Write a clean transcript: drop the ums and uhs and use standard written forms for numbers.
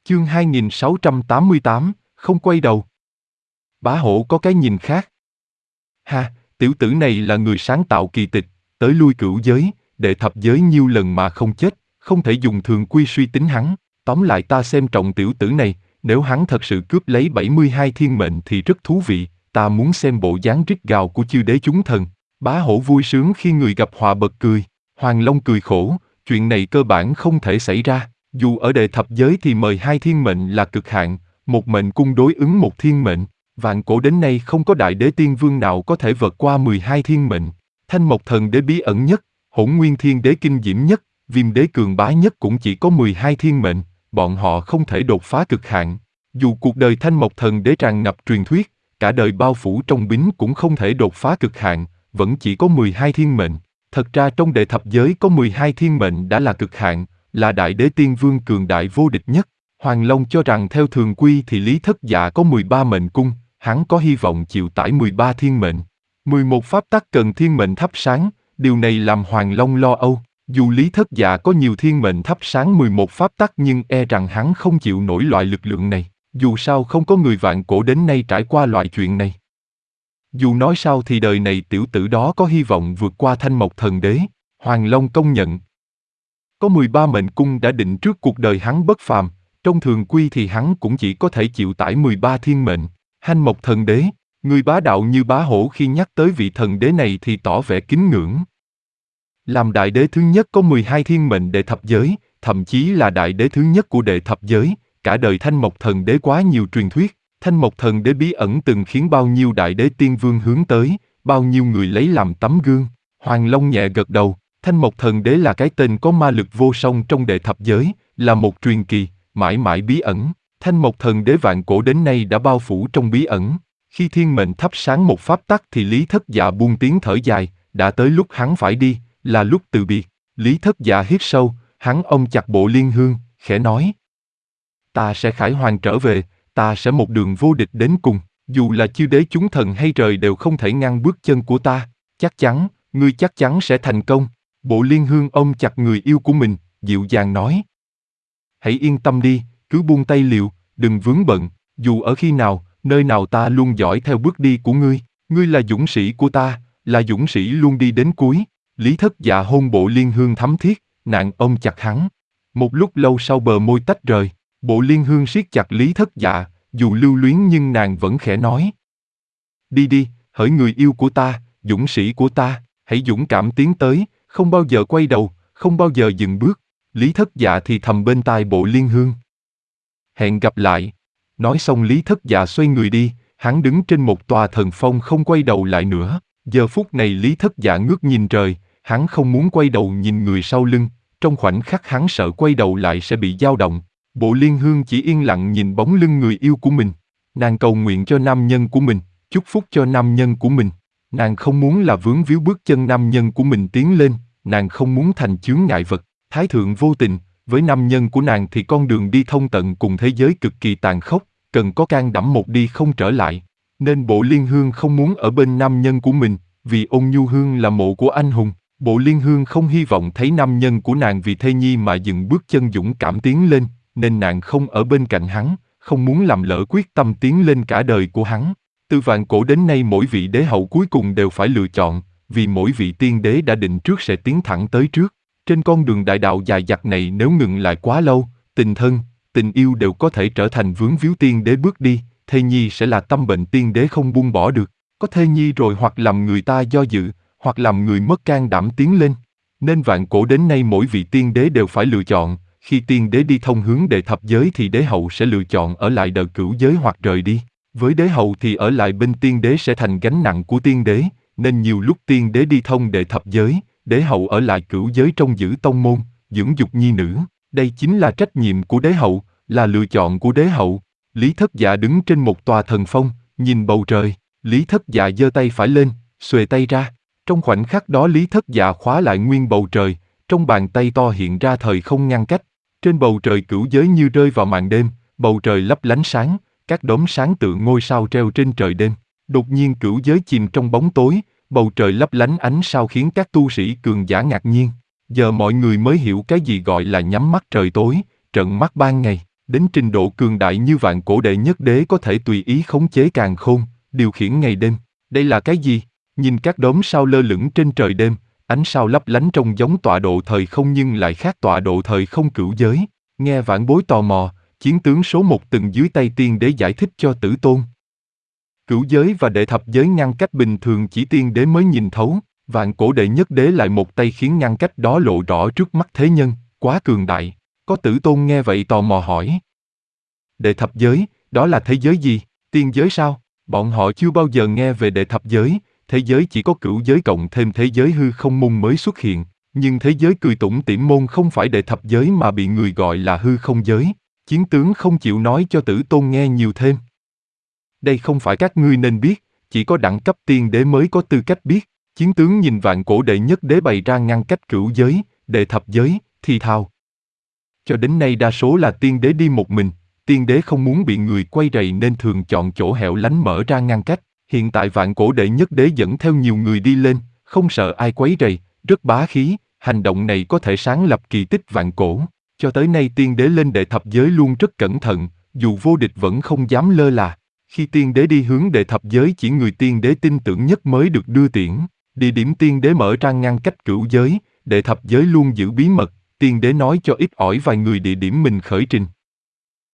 Chương 2688, không quay đầu. Bá Hổ có cái nhìn khác. Ha, tiểu tử này là người sáng tạo kỳ tịch, tới lui cửu giới, đệ thập giới nhiêu lần mà không chết, không thể dùng thường quy suy tính hắn. Tóm lại ta xem trọng tiểu tử này, nếu hắn thật sự cướp lấy 72 thiên mệnh thì rất thú vị, ta muốn xem bộ dáng rít gào của chư đế chúng thần. Bá Hổ vui sướng khi người gặp họa bật cười, Hoàng Long cười khổ, chuyện này cơ bản không thể xảy ra. Dù ở đệ thập giới thì 12 thiên mệnh là cực hạn, một mệnh cung đối ứng một thiên mệnh. Vạn cổ đến nay không có đại đế tiên vương nào có thể vượt qua 12 thiên mệnh. Thanh Mộc Thần Đế bí ẩn nhất, Hỗn Nguyên Thiên Đế kinh diễm nhất, Viêm Đế cường bá nhất cũng chỉ có 12 thiên mệnh, bọn họ không thể đột phá cực hạn. Dù cuộc đời Thanh Mộc Thần Đế tràn ngập truyền thuyết, cả đời bao phủ trong bính cũng không thể đột phá cực hạn, vẫn chỉ có 12 thiên mệnh. Thật ra trong đệ thập giới có 12 thiên mệnh đã là cực hạn, là đại đế tiên vương cường đại vô địch nhất. Hoàng Long cho rằng theo thường quy thì Lý Thất Dạ có 13 mệnh cung, hắn có hy vọng chịu tải 13 thiên mệnh. 11 pháp tắc cần thiên mệnh thắp sáng, điều này làm Hoàng Long lo âu. Dù Lý Thất Dạ có nhiều thiên mệnh thắp sáng 11 pháp tắc nhưng e rằng hắn không chịu nổi loại lực lượng này. Dù sao không có người vạn cổ đến nay trải qua loại chuyện này. Dù nói sao thì đời này tiểu tử đó có hy vọng vượt qua Thanh Mộc Thần Đế. Hoàng Long công nhận. Có 13 mệnh cung đã định trước cuộc đời hắn bất phàm, trong thường quy thì hắn cũng chỉ có thể chịu tải 13 thiên mệnh. Thanh Mộc Thần Đế, người bá đạo như Bá Hổ khi nhắc tới vị thần đế này thì tỏ vẻ kính ngưỡng. Làm đại đế thứ nhất có 12 thiên mệnh đệ thập giới, thậm chí là đại đế thứ nhất của đệ thập giới, cả đời Thanh Mộc Thần Đế quá nhiều truyền thuyết, Thanh Mộc Thần Đế bí ẩn từng khiến bao nhiêu đại đế tiên vương hướng tới, bao nhiêu người lấy làm tấm gương. Hoàng Long nhẹ gật đầu, Thanh Mộc Thần Đế là cái tên có ma lực vô song trong đệ thập giới, là một truyền kỳ, mãi mãi bí ẩn. Thanh Mộc Thần Đế vạn cổ đến nay đã bao phủ trong bí ẩn. Khi thiên mệnh thắp sáng một pháp tắc thì Lý Thất Dạ buông tiếng thở dài, đã tới lúc hắn phải đi, là lúc từ biệt. Lý Thất Dạ hít sâu, hắn ôm chặt bộ liên hương, khẽ nói: Ta sẽ khải hoàn trở về, ta sẽ một đường vô địch đến cùng, dù là chư đế chúng thần hay trời đều không thể ngăn bước chân của ta, chắc chắn, ngươi chắc chắn sẽ thành công. Bộ liên hương ôm chặt người yêu của mình, dịu dàng nói: Hãy yên tâm đi, cứ buông tay liều, đừng vướng bận, dù ở khi nào, nơi nào ta luôn dõi theo bước đi của ngươi, ngươi là dũng sĩ của ta, là dũng sĩ luôn đi đến cuối. Lý Thất Dạ hôn bộ liên hương thắm thiết, nàng ôm chặt hắn. Một lúc lâu sau bờ môi tách rời, bộ liên hương siết chặt Lý Thất Dạ, dù lưu luyến nhưng nàng vẫn khẽ nói: Đi đi, hỡi người yêu của ta, dũng sĩ của ta, hãy dũng cảm tiến tới, không bao giờ quay đầu, không bao giờ dừng bước. Lý Thất Dạ thì thầm bên tai bộ liên hương: Hẹn gặp lại. Nói xong Lý Thất Dạ xoay người đi, hắn đứng trên một tòa thần phong không quay đầu lại nữa. Giờ phút này Lý Thất Dạ ngước nhìn trời, hắn không muốn quay đầu nhìn người sau lưng, trong khoảnh khắc hắn sợ quay đầu lại sẽ bị dao động. Bộ liên hương chỉ yên lặng nhìn bóng lưng người yêu của mình. Nàng cầu nguyện cho nam nhân của mình, chúc phúc cho nam nhân của mình. Nàng không muốn là vướng víu bước chân nam nhân của mình tiến lên, nàng không muốn thành chướng ngại vật. Thái thượng vô tình, với nam nhân của nàng thì con đường đi thông tận cùng thế giới cực kỳ tàn khốc, cần có can đảm một đi không trở lại. Nên bộ liên hương không muốn ở bên nam nhân của mình, vì Ôn Nhu Hương là mộ của anh hùng. Bộ liên hương không hy vọng thấy nam nhân của nàng vì thê nhi mà dừng bước chân dũng cảm tiến lên, nên nàng không ở bên cạnh hắn, không muốn làm lỡ quyết tâm tiến lên cả đời của hắn. Từ vạn cổ đến nay mỗi vị đế hậu cuối cùng đều phải lựa chọn, vì mỗi vị tiên đế đã định trước sẽ tiến thẳng tới trước. Trên con đường đại đạo dài dặt này nếu ngừng lại quá lâu, tình thân, tình yêu đều có thể trở thành vướng víu tiên đế bước đi, thê nhi sẽ là tâm bệnh tiên đế không buông bỏ được. Có thê nhi rồi hoặc làm người ta do dự, hoặc làm người mất can đảm tiến lên. Nên vạn cổ đến nay mỗi vị tiên đế đều phải lựa chọn, khi tiên đế đi thông hướng đệ thập giới thì đế hậu sẽ lựa chọn ở lại đời cửu giới hoặc rời đi. Với đế hậu thì ở lại bên tiên đế sẽ thành gánh nặng của tiên đế, nên nhiều lúc tiên đế đi thông đệ thập giới, đế hậu ở lại cửu giới trong giữ tông môn, dưỡng dục nhi nữ. Đây chính là trách nhiệm của đế hậu, là lựa chọn của đế hậu. Lý Thất Dạ đứng trên một tòa thần phong, nhìn bầu trời. Lý Thất Dạ giơ tay phải lên, xuề tay ra. Trong khoảnh khắc đó Lý Thất Dạ khóa lại nguyên bầu trời, trong bàn tay to hiện ra thời không ngăn cách. Trên bầu trời cửu giới như rơi vào màn đêm, bầu trời lấp lánh sáng, các đốm sáng tựa ngôi sao treo trên trời đêm. Đột nhiên cửu giới chìm trong bóng tối, bầu trời lấp lánh ánh sao khiến các tu sĩ cường giả ngạc nhiên. Giờ mọi người mới hiểu cái gì gọi là nhắm mắt trời tối, trợn mắt ban ngày. Đến trình độ cường đại như vạn cổ đệ nhất đế có thể tùy ý khống chế càn khôn, điều khiển ngày đêm. Đây là cái gì? Nhìn các đốm sao lơ lửng trên trời đêm, ánh sao lấp lánh trông giống tọa độ thời không nhưng lại khác tọa độ thời không cửu giới. Nghe vãn bối tò mò, chiến tướng số 1 từng dưới tay tiên đế giải thích cho Tử Tôn. Cửu giới và đệ thập giới ngăn cách bình thường chỉ tiên đế mới nhìn thấu, vạn cổ đệ nhất đế lại một tay khiến ngăn cách đó lộ rõ trước mắt thế nhân, quá cường đại. Có Tử Tôn nghe vậy tò mò hỏi. Đệ thập giới, đó là thế giới gì? Tiên giới sao? Bọn họ chưa bao giờ nghe về đệ thập giới, thế giới chỉ có cửu giới cộng thêm thế giới hư không môn mới xuất hiện, nhưng thế giới cười tủm tỉm môn không phải đệ thập giới mà bị người gọi là hư không giới. Chiến tướng không chịu nói cho Tử Tôn nghe nhiều thêm. Đây không phải các ngươi nên biết, chỉ có đẳng cấp tiên đế mới có tư cách biết. Chiến tướng nhìn vạn cổ đệ nhất đế bày ra ngăn cách cửu giới, đệ thập giới, thì thào. Cho đến nay đa số là tiên đế đi một mình, tiên đế không muốn bị người quay rầy nên thường chọn chỗ hẻo lánh mở ra ngăn cách. Hiện tại vạn cổ đệ nhất đế dẫn theo nhiều người đi lên, không sợ ai quấy rầy, rất bá khí, hành động này có thể sáng lập kỳ tích vạn cổ. Cho tới nay tiên đế lên đệ thập giới luôn rất cẩn thận, dù vô địch vẫn không dám lơ là. Khi tiên đế đi hướng đệ thập giới chỉ người tiên đế tin tưởng nhất mới được đưa tiễn. Địa điểm tiên đế mở ra ngăn cách cửu giới, đệ thập giới luôn giữ bí mật, tiên đế nói cho ít ỏi vài người địa điểm mình khởi trình.